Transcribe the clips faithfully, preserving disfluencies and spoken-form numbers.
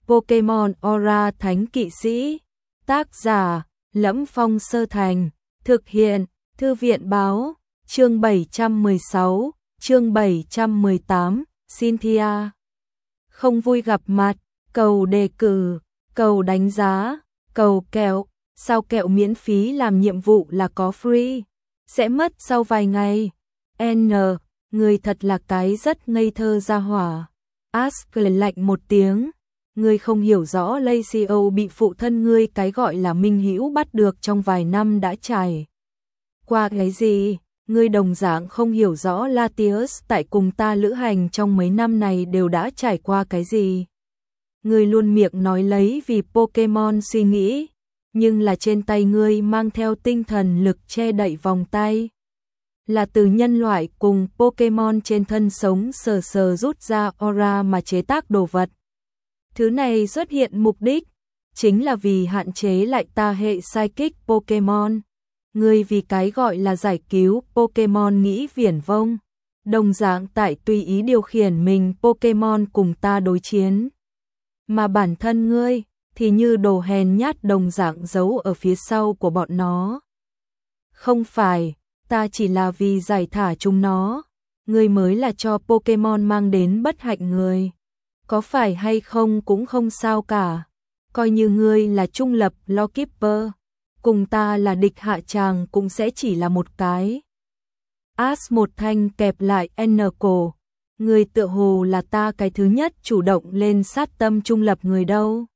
Pokemon Aura Thánh Kỵ Sĩ. Tác giả: Lẫm Phong Sơ Thành. Thực hiện: Thư viện báo. Chương bảy trăm mười sáu, chương bảy trăm mười tám, Cynthia. Không vui gặp mặt, cầu đề cử, cầu đánh giá, cầu kẹo. Sao kẹo miễn phí làm nhiệm vụ là có free? Sẽ mất sau vài ngày. N. Người thật là cái rất ngây thơ ra hỏa. Ash cười lạnh một tiếng. Ngươi không hiểu rõ Lacio bị phụ thân ngươi cái gọi là minh hữu bắt được trong vài năm đã trải qua cái gì. Ngươi đồng dạng không hiểu rõ Latios tại cùng ta lữ hành trong mấy năm này đều đã trải qua cái gì. Ngươi luôn miệng nói lấy vì Pokemon suy nghĩ, nhưng là trên tay ngươi mang theo tinh thần lực che đậy vòng tay. Là từ nhân loại cùng Pokemon trên thân sống sờ sờ rút ra aura mà chế tác đồ vật. Thứ này xuất hiện mục đích, chính là vì hạn chế lại ta hệ Psychic Pokemon. Ngươi vì cái gọi là giải cứu Pokemon nghĩ viển vông, đồng dạng tại tùy ý điều khiển mình Pokemon cùng ta đối chiến. Mà bản thân ngươi, thì như đồ hèn nhát đồng dạng giấu ở phía sau của bọn nó. Không phải, ta chỉ là vì giải thả chúng nó, ngươi mới là cho Pokemon mang đến bất hạnh người. Có phải hay không cũng không sao cả, coi như ngươi là trung lập Lawkeeper, cùng ta là địch hạ tràng cũng sẽ chỉ là một cái. Ash một thanh kẹp lại N cổ, ngươi tựa hồ là ta cái thứ nhất chủ động lên sát tâm trung lập người đâu.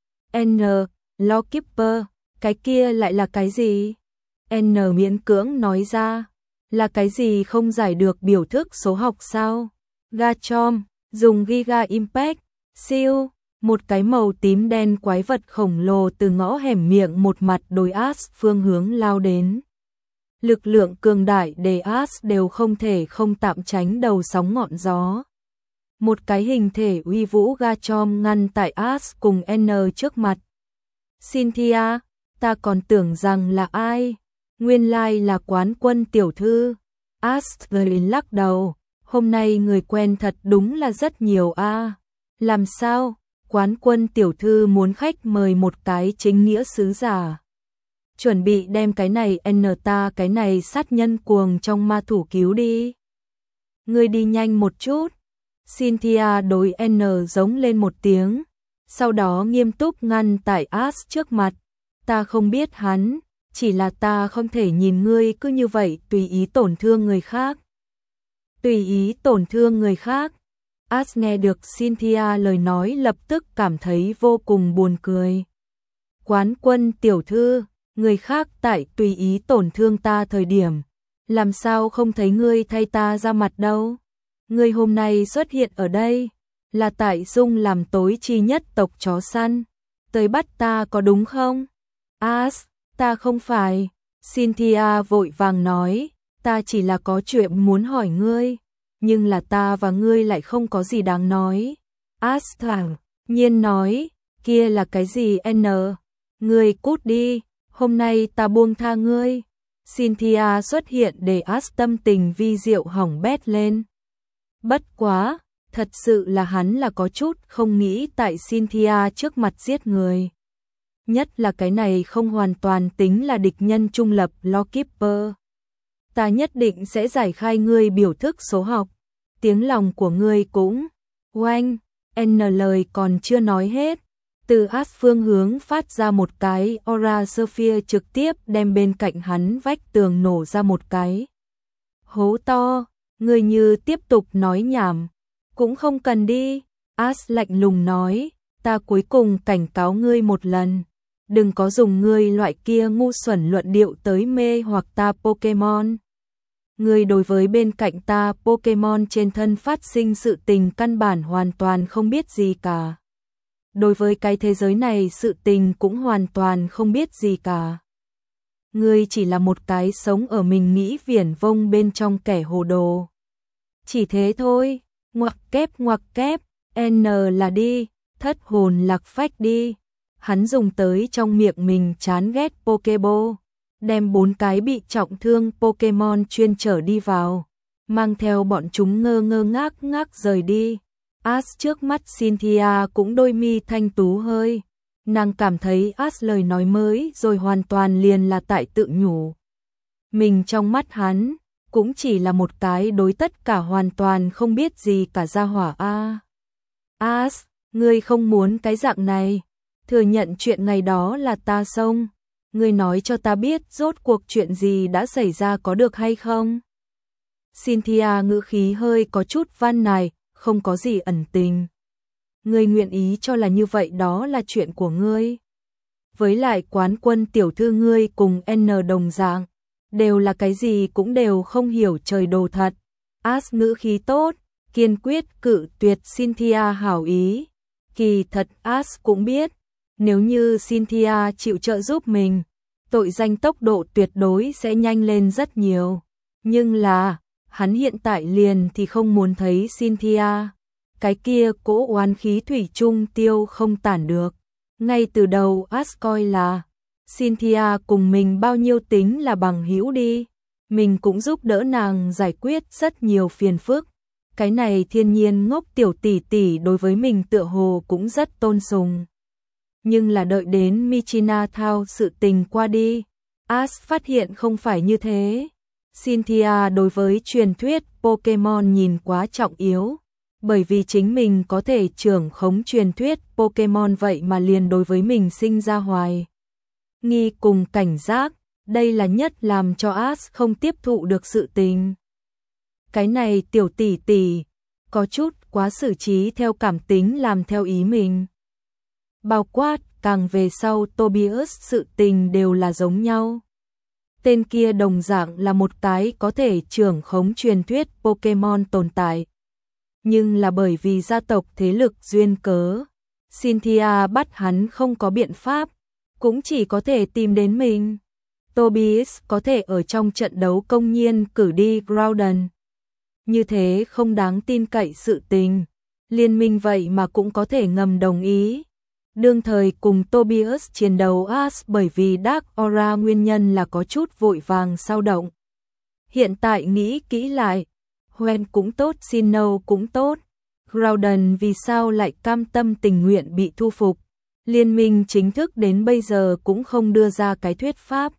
N. Lawkeeper, cái kia lại là cái gì? N miễn cưỡng nói ra, là cái gì không giải được biểu thức số học sao? Garchomp, dùng Giga Impact, siêu, một cái màu tím đen quái vật khổng lồ từ ngõ hẻm miệng một mặt đối Ash phương hướng lao đến. Lực lượng cường đại để Ash đều không thể không tạm tránh đầu sóng ngọn gió. Một cái hình thể uy vũ Garchomp ngăn tại Ash cùng N trước mặt. Cynthia, ta còn tưởng rằng là ai? Nguyên lai là Quán Quân tiểu thư. Ash cười lắc đầu, hôm nay người quen thật đúng là rất nhiều a. À. Làm sao? Quán Quân tiểu thư muốn khách mời một cái chính nghĩa sứ giả. Chuẩn bị đem cái này N ta cái này sát nhân cuồng trong ma thủ cứu đi. Ngươi đi nhanh một chút. Cynthia đối N giống lên một tiếng, sau đó nghiêm túc ngăn tại Ash trước mặt. Ta không biết hắn, chỉ là ta không thể nhìn ngươi cứ như vậy tùy ý tổn thương người khác. Tùy ý tổn thương người khác. Ash nghe được Cynthia lời nói lập tức cảm thấy vô cùng buồn cười. Quán Quân tiểu thư, người khác tại tùy ý tổn thương ta thời điểm, làm sao không thấy ngươi thay ta ra mặt đâu? Ngươi hôm nay xuất hiện ở đây, là tại dung làm tối chi nhất tộc chó săn, tới bắt ta có đúng không? Ash, ta không phải. Cynthia vội vàng nói, ta chỉ là có chuyện muốn hỏi ngươi, nhưng là ta và ngươi lại không có gì đáng nói. Ash thẳng nhiên nói, kia là cái gì N? Ngươi cút đi, hôm nay ta buông tha ngươi. Cynthia xuất hiện để Ash tâm tình vi diệu hỏng bét lên. Bất quá, thật sự là hắn là có chút không nghĩ tại Cynthia trước mặt giết người. Nhất là cái này không hoàn toàn tính là địch nhân trung lập Lawkeeper. Ta nhất định sẽ giải khai ngươi biểu thức số học. Tiếng lòng của ngươi cũng. Oanh, N lời còn chưa nói hết. Từ Ash phương hướng phát ra một cái Aura Sphere trực tiếp đem bên cạnh hắn vách tường nổ ra một cái hố to. Ngươi như tiếp tục nói nhảm, cũng không cần đi. Ash lạnh lùng nói, ta cuối cùng cảnh cáo ngươi một lần, đừng có dùng ngươi loại kia ngu xuẩn luận điệu tới mê hoặc ta Pokemon. Ngươi đối với bên cạnh ta Pokemon trên thân phát sinh sự tình căn bản hoàn toàn không biết gì cả. Đối với cái thế giới này sự tình cũng hoàn toàn không biết gì cả. Ngươi chỉ là một cái sống ở mình nghĩ viển vông bên trong kẻ hồ đồ. Chỉ thế thôi, ngoặc kép ngoặc kép, N là đi, thất hồn lạc phách đi. Hắn dùng tới trong miệng mình chán ghét Pokeball, đem bốn cái bị trọng thương Pokemon chuyên trở đi vào, mang theo bọn chúng ngơ ngơ ngác ngác rời đi. As trước mắt Cynthia cũng đôi mi thanh tú hơi. Nàng cảm thấy As lời nói mới rồi hoàn toàn liền là tại tự nhủ. Mình trong mắt hắn, cũng chỉ là một cái đối tất cả hoàn toàn không biết gì cả gia hỏa a. As, ngươi không muốn cái dạng này. Thừa nhận chuyện ngày đó là ta xông. Ngươi nói cho ta biết rốt cuộc chuyện gì đã xảy ra có được hay không? Cynthia ngữ khí hơi có chút van nài, không có gì ẩn tình. Ngươi nguyện ý cho là như vậy đó là chuyện của ngươi. Với lại quán quân tiểu thư ngươi cùng N đồng dạng, đều là cái gì cũng đều không hiểu trời đồ thật. As ngữ khí tốt, kiên quyết cự tuyệt Cynthia hảo ý. Kỳ thật As cũng biết, nếu như Cynthia chịu trợ giúp mình, tội danh tốc độ tuyệt đối sẽ nhanh lên rất nhiều. Nhưng là, hắn hiện tại liền thì không muốn thấy Cynthia. Cái kia cỗ oán khí thủy chung tiêu không tản được. Ngay từ đầu As coi là Cynthia cùng mình bao nhiêu tính là bằng hữu đi. Mình cũng giúp đỡ nàng giải quyết rất nhiều phiền phức. Cái này thiên nhiên ngốc tiểu tỷ tỷ đối với mình tựa hồ cũng rất tôn sùng. Nhưng là đợi đến Michina Thao sự tình qua đi, As phát hiện không phải như thế. Cynthia đối với truyền thuyết Pokemon nhìn quá trọng yếu, bởi vì chính mình có thể trưởng khống truyền thuyết Pokemon vậy mà liền đối với mình sinh ra hoài nghi cùng cảnh giác, đây là nhất làm cho As không tiếp thụ được sự tình. Cái này tiểu tỷ tỷ, có chút quá xử trí theo cảm tính làm theo ý mình. Bao quát, càng về sau Tobias sự tình đều là giống nhau. Tên kia đồng dạng là một cái có thể trưởng khống truyền thuyết Pokemon tồn tại. Nhưng là bởi vì gia tộc thế lực duyên cớ, Cynthia bắt hắn không có biện pháp, cũng chỉ có thể tìm đến mình. Tobias có thể ở trong trận đấu công nhiên cử đi Groudon. Như thế không đáng tin cậy sự tình, liên minh vậy mà cũng có thể ngầm đồng ý. Đương thời cùng Tobias chiến đấu As bởi vì Dark Aura nguyên nhân là có chút vội vàng sao động. Hiện tại nghĩ kỹ lại, Hoenn cũng tốt, Sinnoh cũng tốt. Groudon vì sao lại cam tâm tình nguyện bị thu phục? Liên minh chính thức đến bây giờ cũng không đưa ra cái thuyết pháp.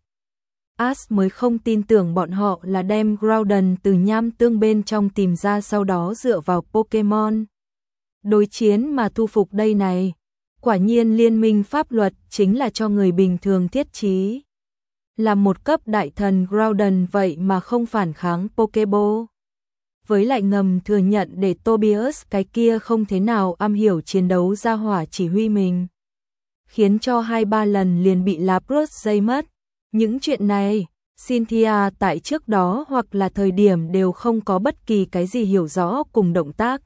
As mới không tin tưởng bọn họ là đem Groudon từ nham tương bên trong tìm ra sau đó dựa vào Pokemon đối chiến mà thu phục đây này. Quả nhiên liên minh pháp luật chính là cho người bình thường thiết trí. Là một cấp đại thần Groudon vậy mà không phản kháng Pokeball. Với lại ngầm thừa nhận để Tobias cái kia không thế nào am hiểu chiến đấu ra hỏa chỉ huy mình. Khiến cho hai ba lần liền bị Lapras dây mất. Những chuyện này, Cynthia tại trước đó hoặc là thời điểm đều không có bất kỳ cái gì hiểu rõ cùng động tác.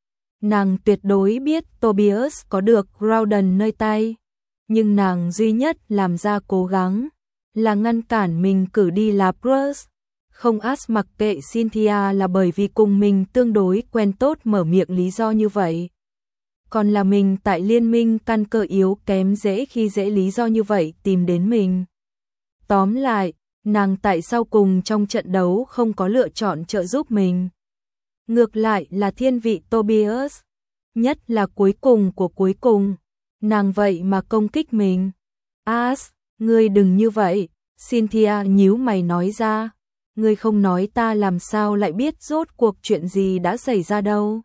Nàng tuyệt đối biết Tobias có được Groudon nơi tay, nhưng nàng duy nhất làm ra cố gắng là ngăn cản mình cử đi Lapras. Không As mặc kệ Cynthia là bởi vì cùng mình tương đối quen tốt mở miệng lý do như vậy. Còn là mình tại liên minh căn cơ yếu kém dễ khi dễ lý do như vậy tìm đến mình. Tóm lại, nàng tại sao cùng trong trận đấu không có lựa chọn trợ giúp mình. Ngược lại là thiên vị Tobias, nhất là cuối cùng của cuối cùng, nàng vậy mà công kích mình. As, ngươi đừng như vậy, Cynthia nhíu mày nói ra, ngươi không nói ta làm sao lại biết rốt cuộc chuyện gì đã xảy ra đâu.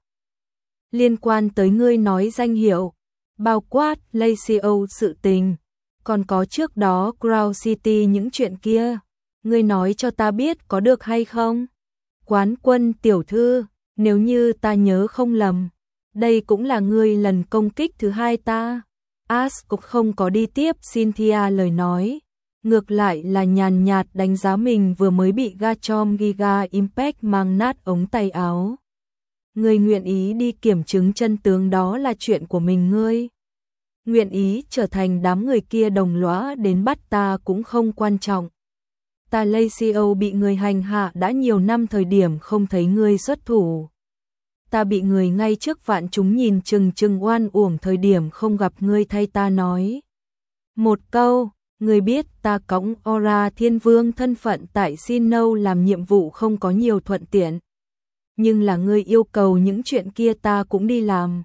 Liên quan tới ngươi nói danh hiệu, bao quát Lacio sự tình, còn có trước đó Crown City những chuyện kia, ngươi nói cho ta biết có được hay không? Quán quân tiểu thư, nếu như ta nhớ không lầm, đây cũng là ngươi lần công kích thứ hai ta. As cũng không có đi tiếp Cynthia lời nói, ngược lại là nhàn nhạt đánh giá mình vừa mới bị Garchomp Giga Impact mang nát ống tay áo. Ngươi nguyện ý đi kiểm chứng chân tướng đó là chuyện của mình ngươi. Nguyện ý trở thành đám người kia đồng lõa đến bắt ta cũng không quan trọng. Ta Lacio bị người hành hạ đã nhiều năm thời điểm không thấy ngươi xuất thủ. Ta bị người ngay trước vạn chúng nhìn chừng chừng oan uổng thời điểm không gặp ngươi thay ta nói. Một câu, ngươi biết ta cõng Aura Thiên Vương thân phận tại Sinnoh làm nhiệm vụ không có nhiều thuận tiện. nhưng là ngươi yêu cầu những chuyện kia ta cũng đi làm.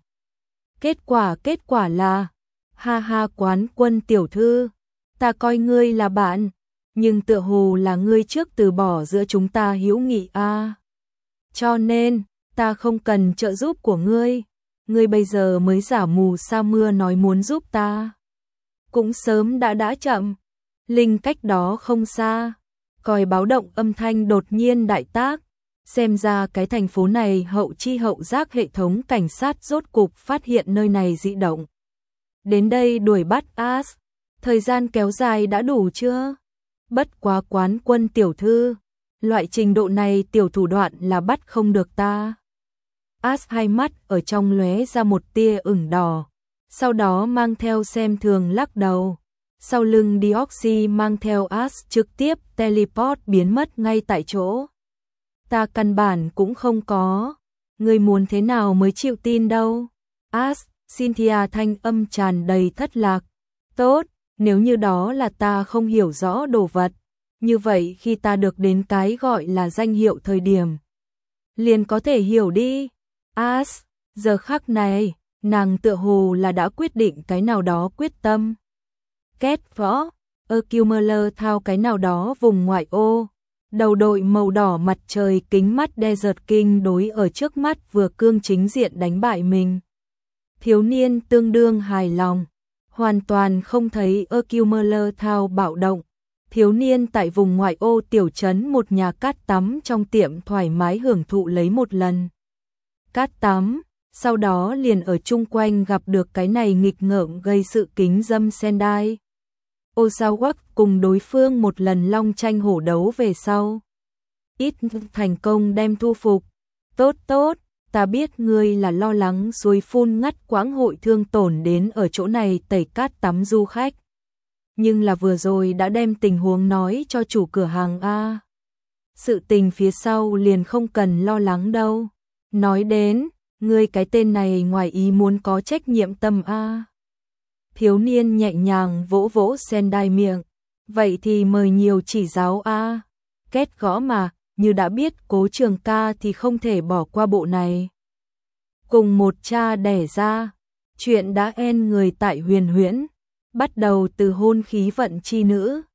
Kết quả kết quả là, ha ha Quán Quân tiểu thư, ta coi ngươi là bạn, nhưng tựa hồ là ngươi trước từ bỏ giữa chúng ta hữu nghị a. À. Cho nên, ta không cần trợ giúp của ngươi, ngươi bây giờ mới giả mù sa mưa nói muốn giúp ta. Cũng sớm đã đã chậm, Linh cách đó không xa, còi báo động âm thanh đột nhiên đại tác, xem ra cái thành phố này hậu chi hậu giác hệ thống cảnh sát rốt cục phát hiện nơi này dị động. Đến đây đuổi bắt As, thời gian kéo dài đã đủ chưa? Bất quá Quán Quân tiểu thư, loại trình độ này tiểu thủ đoạn là bắt không được ta. As hai mắt ở trong lóe ra một tia ửng đỏ, sau đó mang theo xem thường lắc đầu. Sau lưng Deoxy mang theo As trực tiếp teleport biến mất ngay tại chỗ. Ta căn bản cũng không có, ngươi muốn thế nào mới chịu tin đâu. As, Cynthia thanh âm tràn đầy thất lạc. Tốt, nếu như đó là ta không hiểu rõ đồ vật, như vậy khi ta được đến cái gọi là danh hiệu thời điểm, liền có thể hiểu đi. As, giờ khắc này, nàng tựa hồ là đã quyết định cái nào đó quyết tâm. Kết võ, Accumuler thao cái nào đó vùng ngoại ô, đầu đội màu đỏ mặt trời kính mắt Desert King đối ở trước mắt vừa cương chính diện đánh bại mình. Thiếu niên tương đương hài lòng, hoàn toàn không thấy Accumuler thao bạo động. Thiếu niên tại vùng ngoại ô tiểu trấn một nhà cát tắm trong tiệm thoải mái hưởng thụ lấy một lần cát tắm, sau đó liền ở chung quanh gặp được cái này nghịch ngợm gây sự kính dâm Sendai. Osawa cùng đối phương một lần long tranh hổ đấu về sau, ít thành công đem thu phục. Tốt tốt, ta biết ngươi là lo lắng suối phun ngắt quãng hội thương tổn đến ở chỗ này tẩy cát tắm du khách. Nhưng là vừa rồi đã đem tình huống nói cho chủ cửa hàng a. Sự tình phía sau liền không cần lo lắng đâu. Nói đến, ngươi cái tên này ngoài ý muốn có trách nhiệm tâm a. Thiếu niên nhẹ nhàng vỗ vỗ Sendai miệng. Vậy thì mời nhiều chỉ giáo a. Kết gõ mà, như đã biết Cố Trường ca thì không thể bỏ qua bộ này. Cùng một cha đẻ ra, chuyện đã en người tại huyền huyễn, bắt đầu từ hôn khí vận chi nữ,